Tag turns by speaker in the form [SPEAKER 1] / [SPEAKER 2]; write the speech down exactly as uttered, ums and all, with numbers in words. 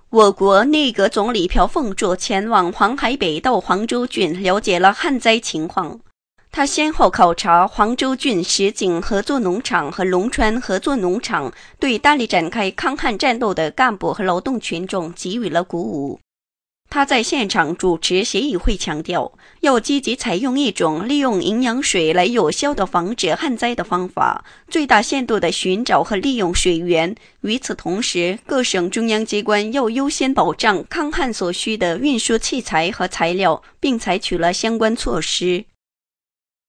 [SPEAKER 1] 我国内阁总理朴凤作前往黄海北道黄州郡了解了旱灾情况。他先后考察黄州郡石井合作农场和龙川合作农场，对大力展开抗旱战斗的干部和劳动群众给予了鼓舞。他在现场主持协议会，强调要积极采用一种利用营养水来有效地防止旱灾的方法，最大限度地寻找和利用水源。与此同时，各省中央机关要优先保障抗旱所需的运输器材和材料，并采取了相关措施。